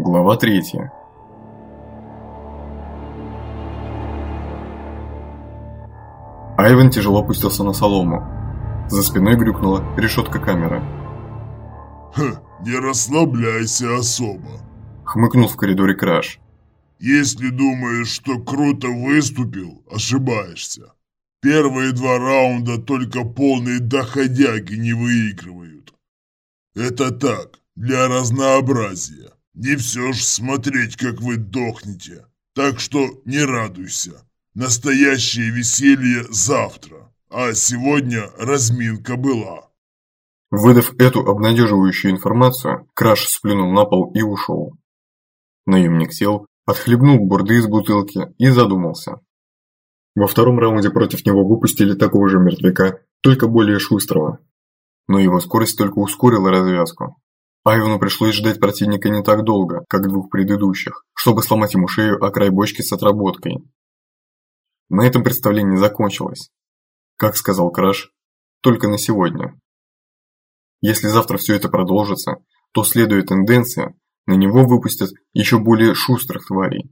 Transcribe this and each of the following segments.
Глава 3. Айвен тяжело опустился на солому. За спиной грюкнула решетка камеры. Не расслабляйся особо. Хмыкнул в коридоре Краш. Если думаешь, что круто выступил, ошибаешься. Первые 2 раунда только полные доходяги не выигрывают. Это так, для разнообразия. Не все ж смотреть, как вы дохнете. Так что не радуйся. Настоящее веселье завтра. А сегодня разминка была. Выдав эту обнадеживающую информацию, Краш сплюнул на пол и ушел. Наемник сел, отхлебнул бурды из бутылки и задумался. Во втором раунде против него выпустили такого же мертвяка, только более шустрого. Но его скорость только ускорила развязку. Айвену пришлось ждать противника не так долго, как 2 предыдущих, чтобы сломать ему шею о край бочки с отработкой. На этом представление закончилось. Как сказал Краш, только на сегодня. Если завтра все это продолжится, то, следуя тенденции, на него выпустят еще более шустрых тварей.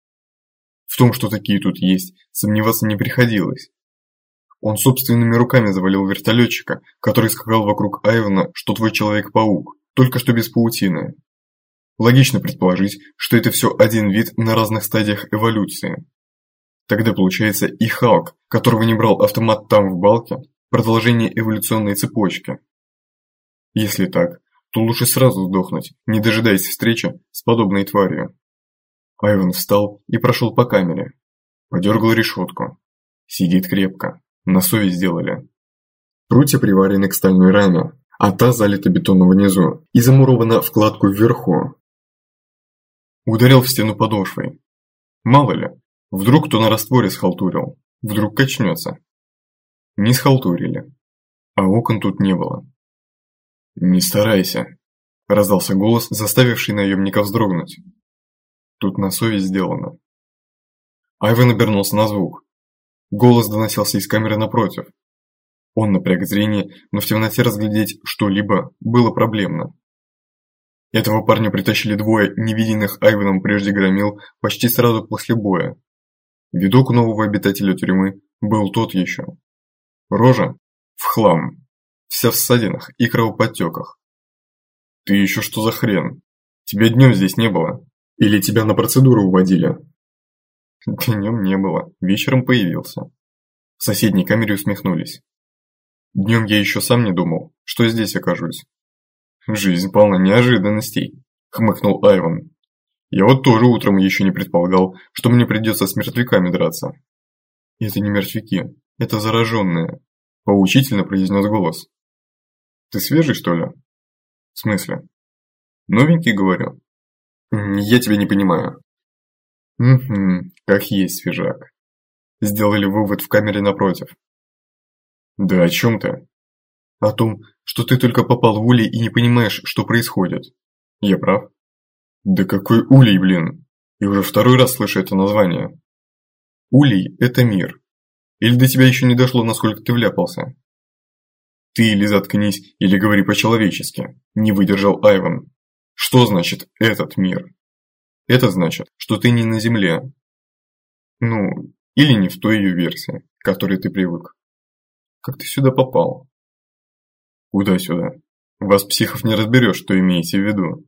В том, что такие тут есть, сомневаться не приходилось. Он собственными руками завалил вертолетчика, который скакал вокруг Айвена, что твой Человек-паук, только что без паутины. Логично предположить, что это все один вид на разных стадиях эволюции. Тогда получается и Халк, которого не брал автомат там в балке, продолжение эволюционной цепочки. Если так, то лучше сразу сдохнуть, не дожидаясь встречи с подобной тварью. Айвен встал и прошел по камере. Подергал решетку. Сидит крепко. На совесть сделали. Прутья приварены к стальной раме, а та залита бетоном внизу и замурована вкладку вверху. Ударил в стену подошвой. Мало ли, вдруг кто на растворе схалтурил, вдруг качнется. Не схалтурили, а окон тут не было. «Не старайся», – раздался голос, заставивший наемника вздрогнуть. Тут на совесть сделано. Айвен обернулся на звук. Голос доносился из камеры напротив. Он напряг зрение, но в темноте разглядеть что-либо было проблемно. Этого парня притащили 2 невиденных Айвеном прежде громил почти сразу после боя. Видок нового обитателя тюрьмы был тот еще. Рожа в хлам, вся в ссадинах и кровоподтеках. «Ты еще что за хрен? Тебя днем здесь не было? Или тебя на процедуру уводили?» Днем не было, вечером появился. В соседней камере усмехнулись. Днем я еще сам не думал, что здесь окажусь. Жизнь полна неожиданностей, хмыкнул Айвен. Я вот тоже утром еще не предполагал, что мне придется с мертвяками драться. Это не мертвяки, это зараженные, поучительно произнес голос. Ты свежий, что ли? В смысле? Новенький, говорю. Я тебя не понимаю. Как есть свежак. Сделали вывод в камере напротив. Да о чем ты? О том, что ты только попал в улей и не понимаешь, что происходит. Я прав? Да какой улей, блин? И уже 2-й раз слышу это название. Улей – это мир. Или до тебя еще не дошло, насколько ты вляпался? Ты или заткнись, или говори по-человечески. Не выдержал Айвен. Что значит «этот мир»? Это значит, что ты не на земле. Ну, или не в той ее версии, к которой ты привык. Как ты сюда попал? Куда сюда? Вас, психов, не разберешь, что имеете в виду.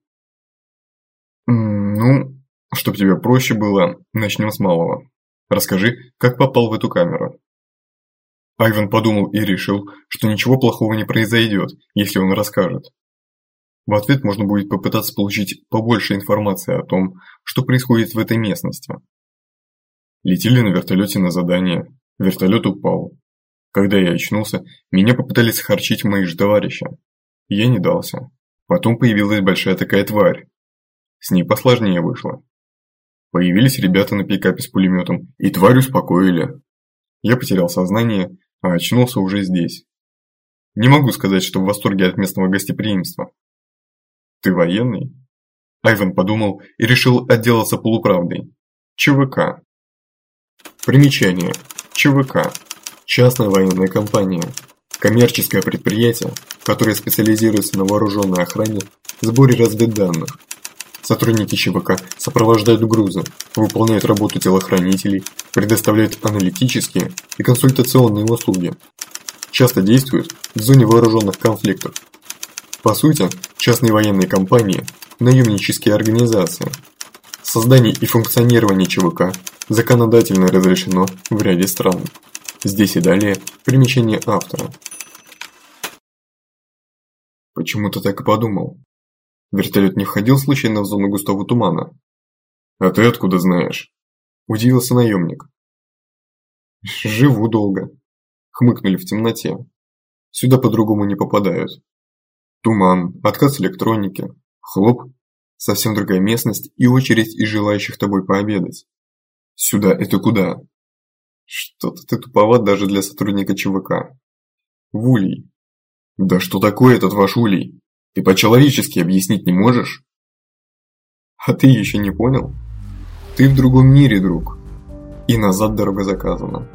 Ну, чтоб тебе проще было, начнем с малого. Расскажи, как попал в эту камеру. Айвен подумал и решил, что ничего плохого не произойдет, если он расскажет. В ответ можно будет попытаться получить побольше информации о том, что происходит в этой местности. Летели на вертолете на задание, вертолет упал. Когда я очнулся, меня попытались схарчить мои же товарищи. Я не дался. Потом появилась большая такая тварь. С ней посложнее вышло. Появились ребята на пикапе с пулеметом, и тварь успокоили. Я потерял сознание, а очнулся уже здесь. Не могу сказать, что в восторге от местного гостеприимства. Ты военный? Айвен подумал и решил отделаться полуправдой. ЧВК. Примечание. ЧВК. Частная военная компания. Коммерческое предприятие, которое специализируется на вооруженной охране, сборе разведданных. Сотрудники ЧВК сопровождают грузы, выполняют работу телохранителей, предоставляют аналитические и консультационные услуги. Часто действуют в зоне вооруженных конфликтов. По сути, частные военные компании – наемнические организации. Создание и функционирование ЧВК законодательно разрешено в ряде стран. Здесь и далее примечание автора. Почему-то так и подумал. Вертолет не входил случайно в зону густого тумана? А ты откуда знаешь? Удивился наемник. Живу долго. Хмыкнули в темноте. Сюда по-другому не попадают. Туман, отказ электроники, хлоп, совсем другая местность и очередь из желающих тобой пообедать. Сюда это куда? Что-то ты туповат даже для сотрудника ЧВК. В Улей. Да что такое этот ваш Улей? Ты по-человечески объяснить не можешь? А ты еще не понял? Ты в другом мире, друг. И назад дорога заказана.